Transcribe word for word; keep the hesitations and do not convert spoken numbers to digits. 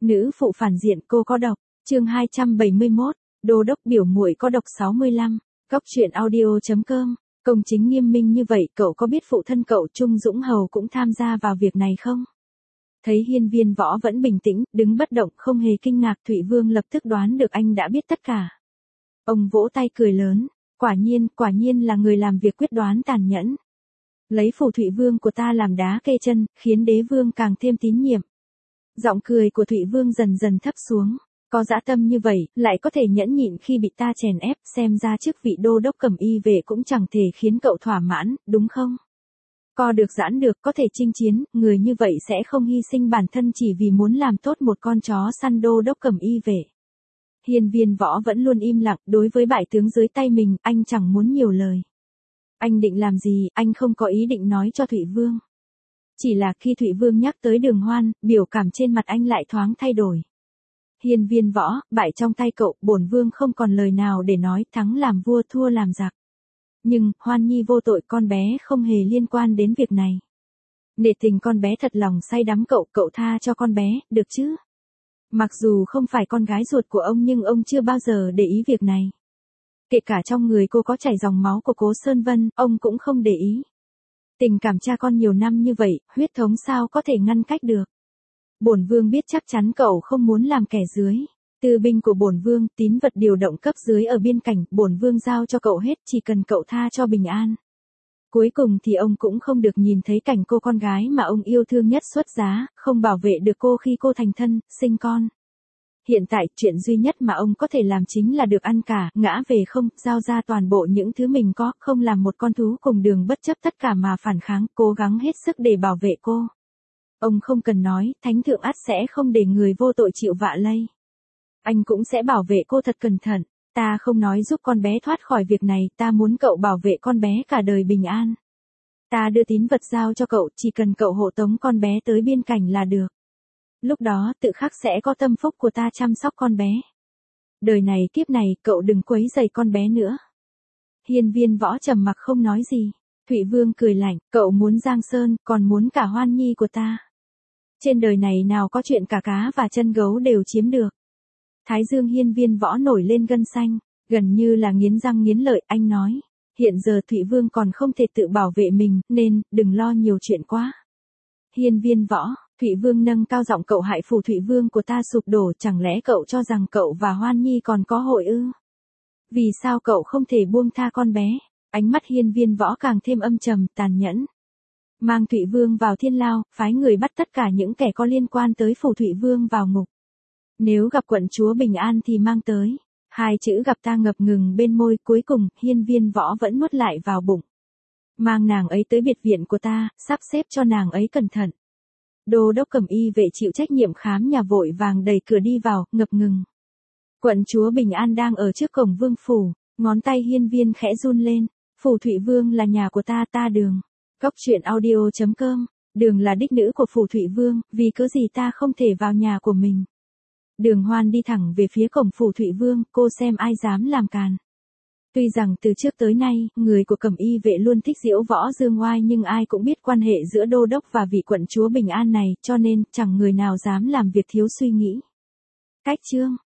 Nữ phụ phản diện cô có độc, chương hai trăm bảy mươi mốt, đô đốc biểu muội có độc sáu mươi lăm, cóc truyện audio chấm com, công chính nghiêm minh như vậy cậu có biết phụ thân cậu Trung Dũng Hầu cũng tham gia vào việc này không? Thấy hiên viên võ vẫn bình tĩnh, đứng bất động không hề kinh ngạc Thụy Vương lập tức đoán được anh đã biết tất cả. Ông vỗ tay cười lớn, quả nhiên, quả nhiên là người làm việc quyết đoán tàn nhẫn. Lấy phù Thụy Vương của ta làm đá kê chân, khiến đế vương càng thêm tín nhiệm. Giọng cười của Thụy Vương dần dần thấp xuống, có dã tâm như vậy, lại có thể nhẫn nhịn khi bị ta chèn ép, xem ra chức vị đô đốc Cẩm Y vệ cũng chẳng thể khiến cậu thỏa mãn, đúng không? Co được giãn được, có thể chinh chiến, người như vậy sẽ không hy sinh bản thân chỉ vì muốn làm tốt một con chó săn đô đốc Cẩm Y vệ. Hiên viên võ vẫn luôn im lặng, đối với bại tướng dưới tay mình, anh chẳng muốn nhiều lời. Anh định làm gì, anh không có ý định nói cho Thụy Vương. Chỉ là khi Thụy Vương nhắc tới Đường Hoan, biểu cảm trên mặt anh lại thoáng thay đổi. Hiên viên võ, bại trong tay cậu, bổn vương không còn lời nào để nói, thắng làm vua thua làm giặc. Nhưng, Hoan Nhi vô tội, con bé không hề liên quan đến việc này. Nể tình con bé thật lòng say đắm cậu, cậu tha cho con bé, được chứ? Mặc dù không phải con gái ruột của ông nhưng ông chưa bao giờ để ý việc này. Kể cả trong người cô có chảy dòng máu của Cố Sơn Vân, ông cũng không để ý. Tình cảm cha con nhiều năm như vậy, huyết thống sao có thể ngăn cách được. Bổn vương biết chắc chắn cậu không muốn làm kẻ dưới. Tư binh của bổn vương, tín vật điều động cấp dưới ở biên cảnh, bổn vương giao cho cậu hết, chỉ cần cậu tha cho bình an. Cuối cùng thì ông cũng không được nhìn thấy cảnh cô con gái mà ông yêu thương nhất xuất giá, không bảo vệ được cô khi cô thành thân, sinh con. Hiện tại, chuyện duy nhất mà ông có thể làm chính là được ăn cả, ngã về không, giao ra toàn bộ những thứ mình có, không làm một con thú cùng đường bất chấp tất cả mà phản kháng, cố gắng hết sức để bảo vệ cô. Ông không cần nói, thánh thượng ắt sẽ không để người vô tội chịu vạ lây. Anh cũng sẽ bảo vệ cô thật cẩn thận, ta không nói giúp con bé thoát khỏi việc này, ta muốn cậu bảo vệ con bé cả đời bình an. Ta đưa tín vật giao cho cậu, chỉ cần cậu hộ tống con bé tới biên cảnh là được. Lúc đó tự khắc sẽ có tâm phúc của ta chăm sóc con bé. Đời này kiếp này cậu đừng quấy rầy con bé nữa. Hiên viên võ trầm mặc không nói gì. Thụy Vương cười lạnh, cậu muốn Giang Sơn, còn muốn cả Hoan Nhi của ta. Trên đời này nào có chuyện cả cá và chân gấu đều chiếm được. Thái dương hiên viên võ nổi lên gân xanh, gần như là nghiến răng nghiến lợi, anh nói. Hiện giờ Thụy Vương còn không thể tự bảo vệ mình, nên, đừng lo nhiều chuyện quá. Hiên viên võ, Thụy Vương nâng cao giọng, cậu hại phù Thụy Vương của ta sụp đổ, chẳng lẽ cậu cho rằng cậu và Hoan Nhi còn có hội ư? Vì sao cậu không thể buông tha con bé? Ánh mắt hiên viên võ càng thêm âm trầm, tàn nhẫn. Mang Thụy Vương vào thiên lao, phái người bắt tất cả những kẻ có liên quan tới phù Thụy Vương vào ngục. Nếu gặp quận chúa Bình An thì mang tới. Hai chữ gặp ta ngập ngừng bên môi, cuối cùng, hiên viên võ vẫn nuốt lại vào bụng. Mang nàng ấy tới biệt viện của ta, sắp xếp cho nàng ấy cẩn thận. Đô đốc Cẩm Y vệ chịu trách nhiệm khám nhà vội vàng đẩy cửa đi vào, ngập ngừng. Quận chúa Bình An đang ở trước cổng vương phủ, ngón tay hiên viên khẽ run lên. Phù Thụy Vương là nhà của ta, ta Đường. Cóc truyện audio chấm com, Đường là đích nữ của phù Thụy Vương, vì cớ gì ta không thể vào nhà của mình. Đường Hoan đi thẳng về phía cổng phù Thụy Vương, cô xem ai dám làm càn. Tuy rằng từ trước tới nay, người của Cẩm Y vệ luôn thích giễu võ dương oai nhưng ai cũng biết quan hệ giữa đô đốc và vị quận chúa Bình An này, cho nên chẳng người nào dám làm việc thiếu suy nghĩ. Cách chương